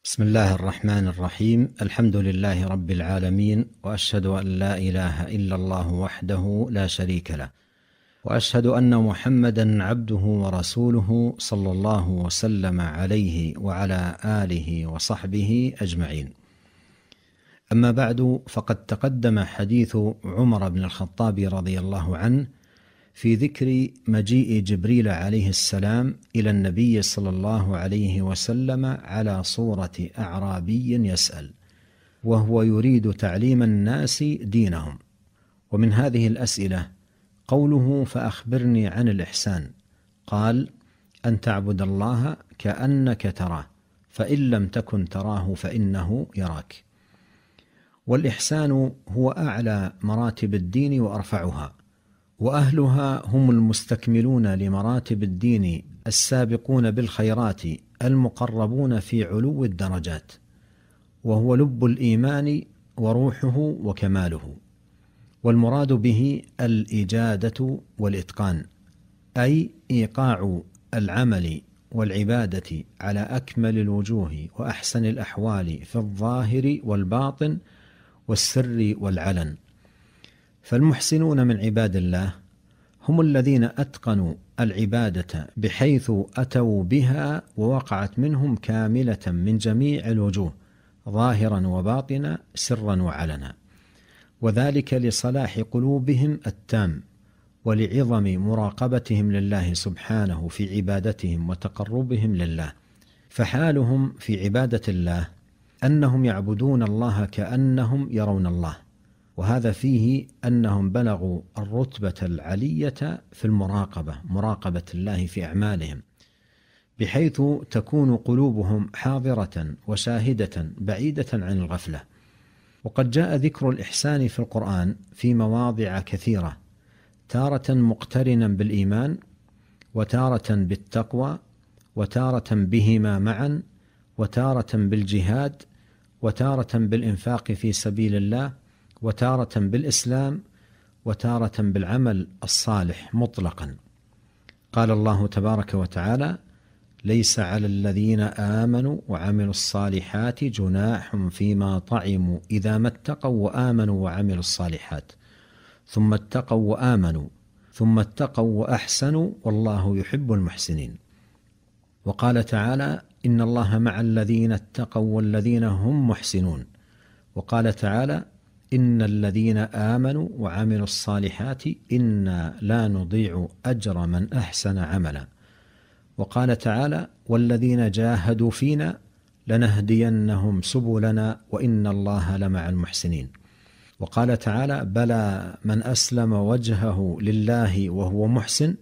بسم الله الرحمن الرحيم. الحمد لله رب العالمين، وأشهد أن لا إله إلا الله وحده لا شريك له، وأشهد أن محمدا عبده ورسوله صلى الله وسلم عليه وعلى آله وصحبه أجمعين. أما بعد، فقد تقدم حديث عمر بن الخطاب رضي الله عنه في ذكر مجيء جبريل عليه السلام إلى النبي صلى الله عليه وسلم على صورة أعرابي يسأل، وهو يريد تعليم الناس دينهم. ومن هذه الأسئلة قوله: فأخبرني عن الإحسان. قال: أن تعبد الله كأنك تراه، فإن لم تكن تراه فإنه يراك. والإحسان هو أعلى مراتب الدين وأرفعها، وأهلها هم المستكملون لمراتب الدين السابقون بالخيرات المقربون في علو الدرجات، وهو لب الإيمان وروحه وكماله. والمراد به الإجادة والإتقان، أي إيقاع العمل والعبادة على أكمل الوجوه وأحسن الأحوال في الظاهر والباطن والسر والعلن. فالمحسنون من عباد الله هم الذين أتقنوا العبادة بحيث أتوا بها ووقعت منهم كاملة من جميع الوجوه، ظاهرا وباطنا، سرا وعلنا، وذلك لصلاح قلوبهم التام ولعظم مراقبتهم لله سبحانه في عبادتهم وتقربهم لله. فحالهم في عبادة الله أنهم يعبدون الله كأنهم يرون الله، وهذا فيه أنهم بلغوا الرتبة العلية في المراقبة، مراقبة الله في أعمالهم، بحيث تكون قلوبهم حاضرة وشاهدة بعيدة عن الغفلة. وقد جاء ذكر الإحسان في القرآن في مواضع كثيرة، تارة مقترنا بالإيمان، وتارة بالتقوى، وتارة بهما معا، وتارة بالجهاد، وتارة بالإنفاق في سبيل الله، وتارة بالإسلام، وتارة بالعمل الصالح مطلقا. قال الله تبارك وتعالى: ليس على الذين آمنوا وعملوا الصالحات جناح فيما طعموا إذا ما اتقوا وآمنوا وعملوا الصالحات ثم اتقوا وآمنوا ثم اتقوا وأحسنوا والله يحب المحسنين. وقال تعالى: إن الله مع الذين اتقوا والذين هم محسنون. وقال تعالى: إن الذين آمنوا وعملوا الصالحات إنا لا نضيع أجر من أحسن عملا. وقال تعالى: والذين جاهدوا فينا لنهدينهم سبلنا وإن الله لمع المحسنين. وقال تعالى: بلى من أسلم وجهه لله وهو محسن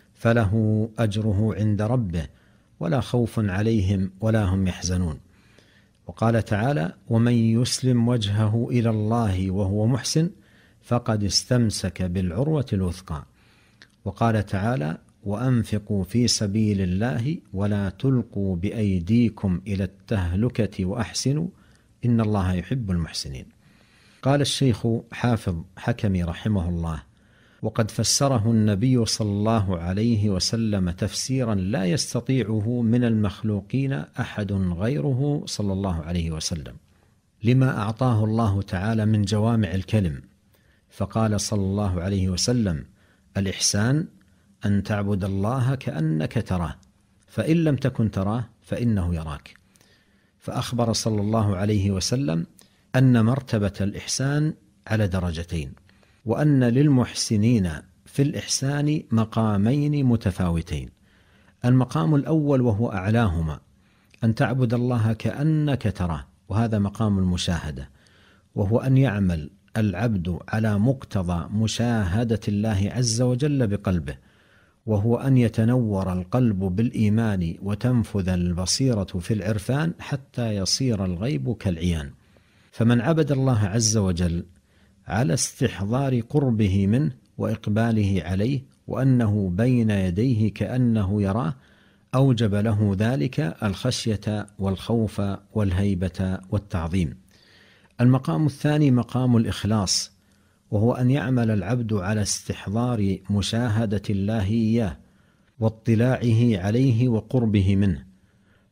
فله أجره عند ربه ولا خوف عليهم ولا هم يحزنون. وقال تعالى: ومن يسلم وجهه إلى الله وهو محسن فقد استمسك بالعروة الوثقى. وقال تعالى: وأنفقوا في سبيل الله ولا تلقوا بأيديكم إلى التهلكة وأحسنوا إن الله يحب المحسنين. قال الشيخ حافظ حكمي رحمه الله: وقد فسره النبي صلى الله عليه وسلم تفسيرا لا يستطيعه من المخلوقين أحد غيره صلى الله عليه وسلم، لما أعطاه الله تعالى من جوامع الكلم. فقال صلى الله عليه وسلم: الإحسان أن تعبد الله كأنك تراه، فإن لم تكن تراه فإنه يراك. فأخبر صلى الله عليه وسلم أن مرتبة الإحسان على درجتين، وأن للمحسنين في الإحسان مقامين متفاوتين. المقام الأول وهو أعلاهما أن تعبد الله كأنك تراه، وهذا مقام المشاهدة، وهو أن يعمل العبد على مقتضى مشاهدة الله عز وجل بقلبه، وهو أن يتنور القلب بالإيمان وتنفذ البصيرة في العرفان حتى يصير الغيب كالعيان. فمن عبد الله عز وجل على استحضار قربه منه وإقباله عليه وأنه بين يديه كأنه يراه، أوجب له ذلك الخشية والخوف والهيبة والتعظيم. المقام الثاني مقام الإخلاص، وهو أن يعمل العبد على استحضار مشاهدة الله إياه واطلاعه عليه وقربه منه،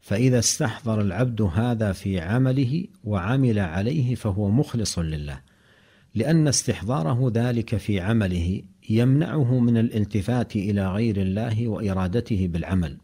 فإذا استحضر العبد هذا في عمله وعمل عليه فهو مخلص لله، لأن استحضاره ذلك في عمله يمنعه من الالتفات إلى غير الله وإرادته بالعمل،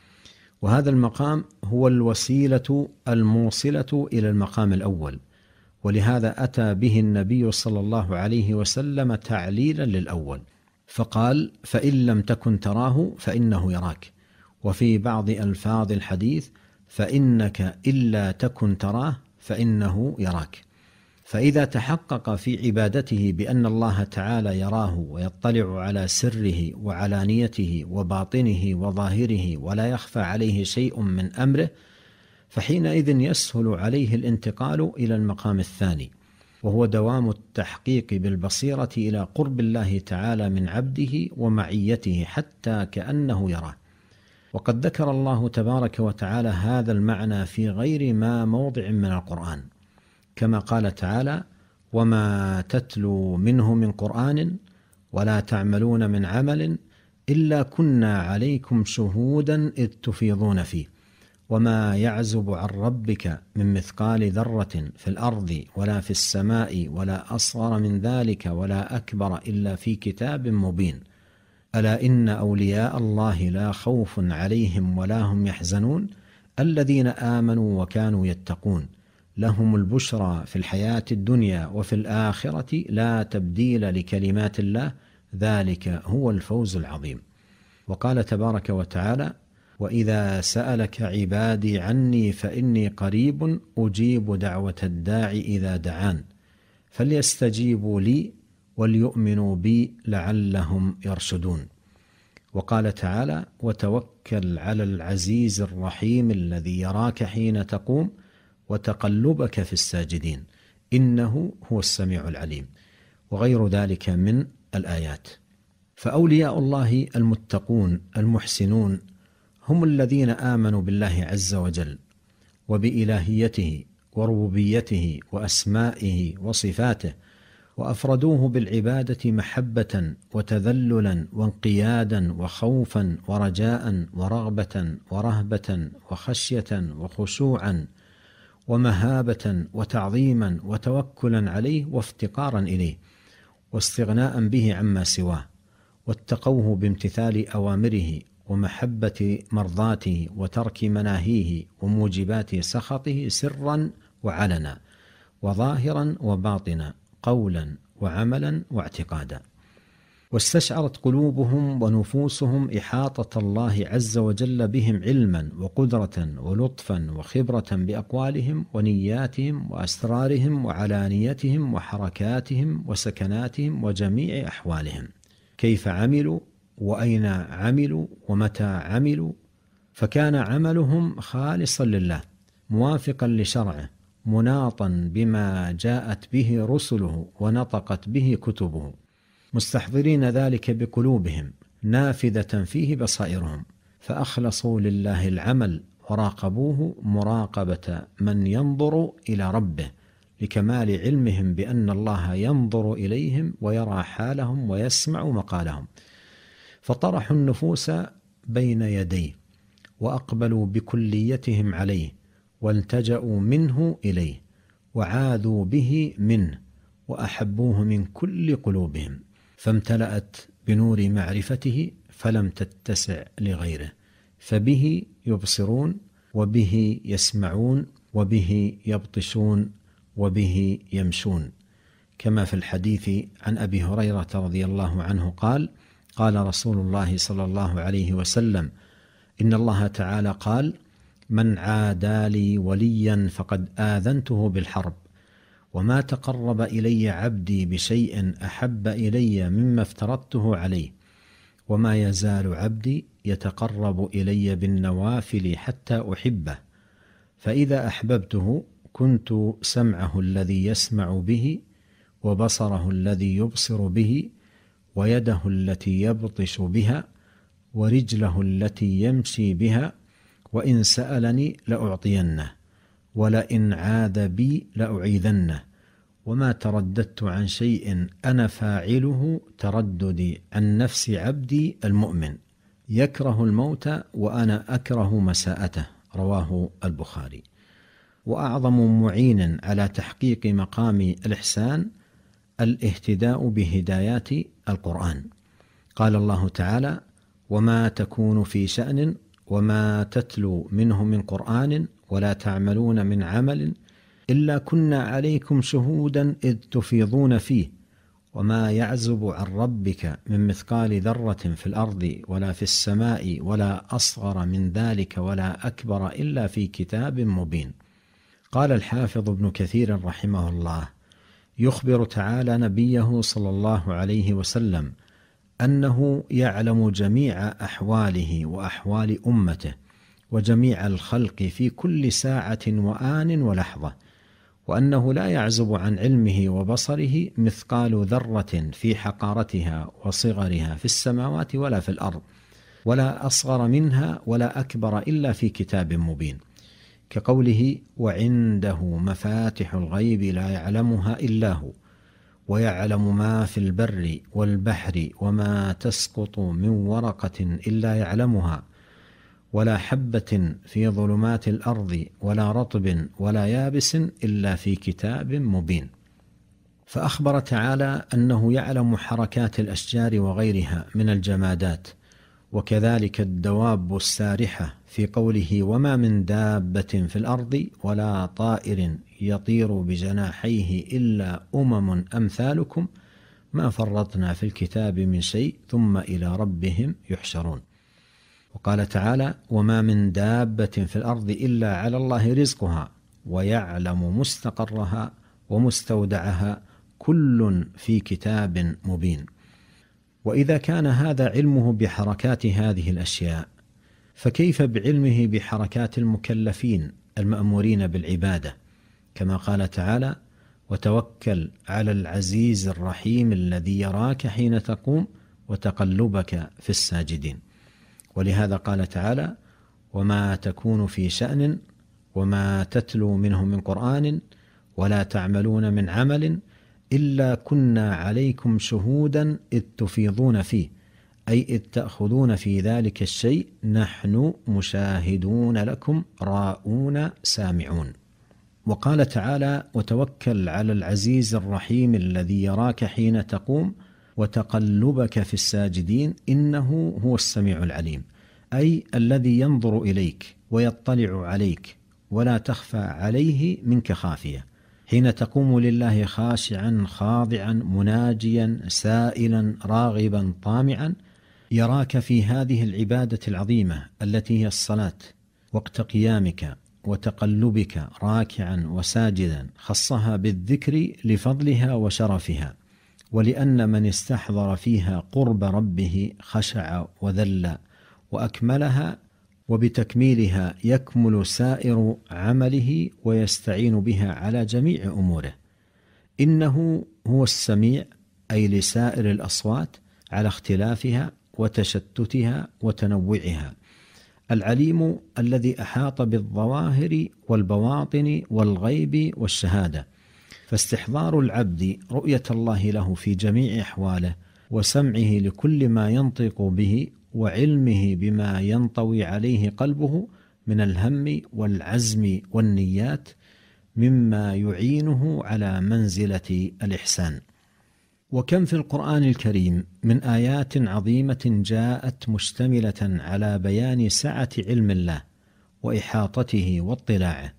وهذا المقام هو الوسيلة الموصلة إلى المقام الأول، ولهذا أتى به النبي صلى الله عليه وسلم تعليلا للأول، فقال: فإن لم تكن تراه فإنه يراك. وفي بعض ألفاظ الحديث: فإنك إلا تكن تراه فإنه يراك. فإذا تحقق في عبادته بأن الله تعالى يراه ويطلع على سره وعلانيته وباطنه وظاهره ولا يخفى عليه شيء من أمره، فحينئذ يسهل عليه الانتقال إلى المقام الثاني، وهو دوام التحقيق بالبصيرة إلى قرب الله تعالى من عبده ومعيته حتى كأنه يراه. وقد ذكر الله تبارك وتعالى هذا المعنى في غير ما موضع من القرآن، كما قال تعالى: وما تتلو منه من قرآن ولا تعملون من عمل إلا كنا عليكم شهودا إذ تفيضون فيه وما يعزب عن ربك من مثقال ذرة في الأرض ولا في السماء ولا أصغر من ذلك ولا أكبر إلا في كتاب مبين ألا إن أولياء الله لا خوف عليهم ولا هم يحزنون الذين آمنوا وكانوا يتقون لهم البشرى في الحياة الدنيا وفي الآخرة لا تبديل لكلمات الله ذلك هو الفوز العظيم. وقال تبارك وتعالى: وإذا سألك عبادي عني فإني قريب أجيب دعوة الداعي إذا دعان فليستجيبوا لي وليؤمنوا بي لعلهم يرشدون. وقال تعالى: وتوكل على العزيز الرحيم الذي يراك حين تقوم وتقلبك في الساجدين إنه هو السميع العليم، وغير ذلك من الآيات. فأولياء الله المتقون المحسنون هم الذين آمنوا بالله عز وجل وبإلهيته وربوبيته وأسمائه وصفاته، وأفردوه بالعبادة محبة وتذللا وانقيادا وخوفا ورجاء ورغبة ورهبة وخشية وخشوعا ومهابة وتعظيما وتوكلا عليه وافتقارا إليه واستغناء به عما سواه، واتقوه بامتثال أوامره ومحبة مرضاته وترك مناهيه وموجبات سخطه سرا وعلنا وظاهرا وباطنا قولا وعملا واعتقادا. واستشعرت قلوبهم ونفوسهم إحاطة الله عز وجل بهم علما وقدرة ولطفا وخبرة بأقوالهم ونياتهم وأسرارهم وعلانيتهم وحركاتهم وسكناتهم وجميع أحوالهم، كيف عملوا وأين عملوا ومتى عملوا، فكان عملهم خالصا لله موافقا لشرعه مناطا بما جاءت به رسله ونطقت به كتبه، مستحضرين ذلك بقلوبهم نافذة فيه بصائرهم، فأخلصوا لله العمل وراقبوه مراقبة من ينظر إلى ربه لكمال علمهم بأن الله ينظر إليهم ويرى حالهم ويسمع مقالهم، فطرحوا النفوس بين يديه وأقبلوا بكليتهم عليه والتجأوا منه إليه وعاذوا به منه وأحبوه من كل قلوبهم، فامتلأت بنور معرفته فلم تتسع لغيره، فبه يبصرون وبه يسمعون وبه يبطشون وبه يمشون، كما في الحديث عن أبي هريرة رضي الله عنه قال: قال رسول الله صلى الله عليه وسلم: إن الله تعالى قال: من عادى لي وليا فقد آذنته بالحرب، وما تقرب إلي عبدي بشيء أحب إلي مما افترضته عليه، وما يزال عبدي يتقرب إلي بالنوافل حتى أحبه، فإذا أحببته كنت سمعه الذي يسمع به وبصره الذي يبصر به ويده التي يبطش بها ورجله التي يمشي بها، وإن سألني لأعطينه ولئن عاذ بي لأعيذنه، وما ترددت عن شيء أنا فاعله ترددي عن نفس عبدي المؤمن يكره الموت وأنا أكره مساءته، رواه البخاري. وأعظم معين على تحقيق مقام الإحسان الاهتداء بهدايات القرآن. قال الله تعالى: وما تكون في شأن وما تتلو منه من قرآن ولا تعملون من عمل إلا كنا عليكم شهودا إذ تفيضون فيه وما يعزب عن ربك من مثقال ذرة في الأرض ولا في السماء ولا أصغر من ذلك ولا أكبر إلا في كتاب مبين. قال الحافظ ابن كثير رحمه الله: يخبر تعالى نبيه صلى الله عليه وسلم أنه يعلم جميع أحواله وأحوال أمته وجميع الخلق في كل ساعة وآن ولحظة، وأنه لا يعزب عن علمه وبصره مثقال ذرة في حقارتها وصغرها في السماوات ولا في الأرض، ولا أصغر منها ولا أكبر إلا في كتاب مبين، كقوله: وعنده مفاتح الغيب لا يعلمها إلا هو ويعلم ما في البر والبحر وما تسقط من ورقة إلا يعلمها ولا حبة في ظلمات الأرض ولا رطب ولا يابس إلا في كتاب مبين. فأخبر تعالى أنه يعلم حركات الأشجار وغيرها من الجمادات، وكذلك الدواب السارحة في قوله: وما من دابة في الأرض ولا طائر يطير بجناحيه إلا أمم أمثالكم ما فرطنا في الكتاب من شيء ثم إلى ربهم يحشرون. وقال تعالى: وما من دابة في الأرض إلا على الله رزقها ويعلم مستقرها ومستودعها كل في كتاب مبين. وإذا كان هذا علمه بحركات هذه الأشياء، فكيف بعلمه بحركات المكلفين المأمورين بالعبادة، كما قال تعالى: وتوكل على العزيز الرحيم الذي يراك حين تقوم وتقلبك في الساجدين. ولهذا قال تعالى: وما تكون في شأن وما تتلو منه من قرآن ولا تعملون من عمل إلا كنا عليكم شهودا إذ تفيضون فيه، أي إذ تأخذون في ذلك الشيء، نحن مشاهدون لكم راؤون سامعون. وقال تعالى: وتوكل على العزيز الرحيم الذي يراك حين تقوم وتقلبك في الساجدين إنه هو السميع العليم، أي الذي ينظر إليك ويطلع عليك ولا تخفى عليه منك خافية، حين تقوم لله خاشعا خاضعا مناجيا سائلا راغبا طامعا، يراك في هذه العبادة العظيمة التي هي الصلاة وقت قيامك وتقلبك راكعا وساجدا، خصها بالذكر لفضلها وشرفها، ولأن من استحضر فيها قرب ربه خشع وذل وأكملها، وبتكميلها يكمل سائر عمله ويستعين بها على جميع أموره. إنه هو السميع، أي لسائر الأصوات على اختلافها وتشتتها وتنوعها، العليم الذي أحاط بالظواهر والبواطن والغيب والشهادة، فاستحضار العبد رؤية الله له في جميع أحواله وسمعه لكل ما ينطق به وعلمه بما ينطوي عليه قلبه من الهم والعزم والنيات مما يعينه على منزلة الإحسان. وكم في القرآن الكريم من آيات عظيمة جاءت مشتملة على بيان سعة علم الله وإحاطته واطلاعه،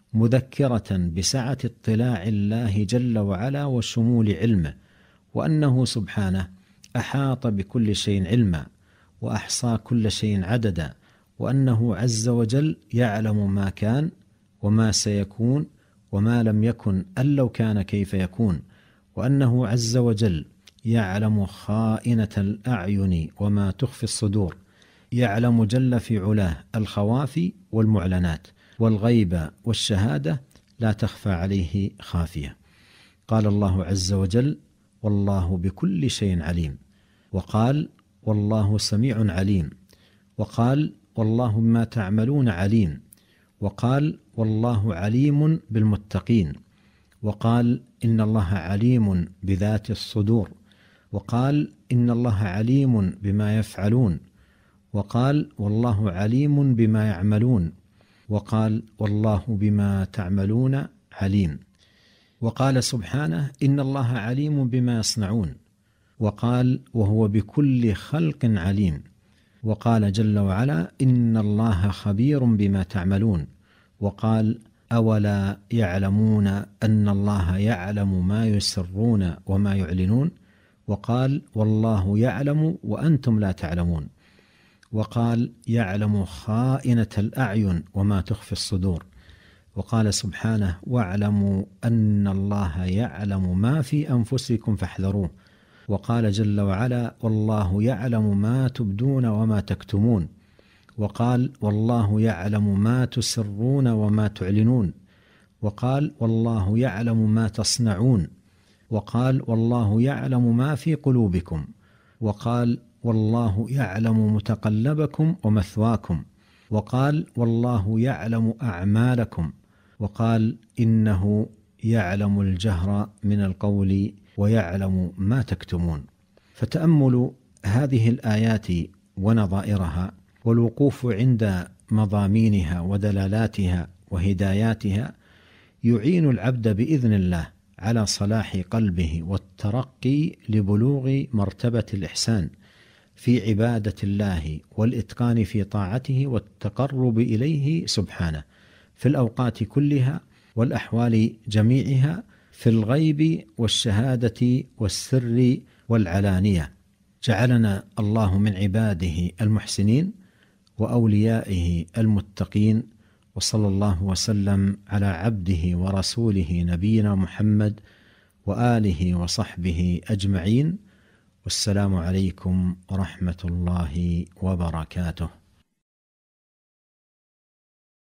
مذكرة بسعة اطلاع الله جل وعلا وشمول علمه، وأنه سبحانه أحاط بكل شيء علما وأحصى كل شيء عددا، وأنه عز وجل يعلم ما كان وما سيكون وما لم يكن أن لو كان كيف يكون، وأنه عز وجل يعلم خائنة الأعين وما تخفي الصدور، يعلم جل في علاه الخوافي والمعلنات والغيب والشهادة لا تخفى عليه خافية. قال الله عز وجل: والله بكل شيء عليم، وقال: والله سميع عليم، وقال: والله بما تعملون عليم، وقال: والله عليم بالمتقين، وقال: إن الله عليم بذات الصدور، وقال: إن الله عليم بما يفعلون، وقال: والله عليم بما يعملون، وقال والله بما تعملون عليم. وقال سبحانه إن الله عليم بما يصنعون. وقال وهو بكل خلق عليم. وقال جل وعلا إن الله خبير بما تعملون. وقال أولا يعلمون أن الله يعلم ما يسرون وما يعلنون. وقال والله يعلم وأنتم لا تعلمون. وقال يعلم خائنة الأعين وما تخفي الصدور. وقال سبحانه واعلموا أن الله يعلم ما في أنفسكم فاحذروه. وقال جل وعلا والله يعلم ما تبدون وما تكتمون. وقال والله يعلم ما تسرون وما تعلنون. وقال والله يعلم ما تصنعون. وقال والله يعلم ما في قلوبكم. وقال والله يعلم متقلبكم ومثواكم. وقال والله يعلم أعمالكم. وقال إنه يعلم الجهر من القول ويعلم ما تكتمون. فتأمل هذه الآيات ونظائرها والوقوف عند مضامينها ودلالاتها وهداياتها يعين العبد بإذن الله على صلاح قلبه والترقي لبلوغ مرتبة الإحسان في عبادة الله والإتقان في طاعته والتقرب إليه سبحانه في الأوقات كلها والأحوال جميعها، في الغيب والشهادة والسر والعلانية. جعلنا الله من عباده المحسنين وأوليائه المتقين، وصلى الله وسلم على عبده ورسوله نبينا محمد وآله وصحبه أجمعين، والسلام عليكم ورحمة الله وبركاته.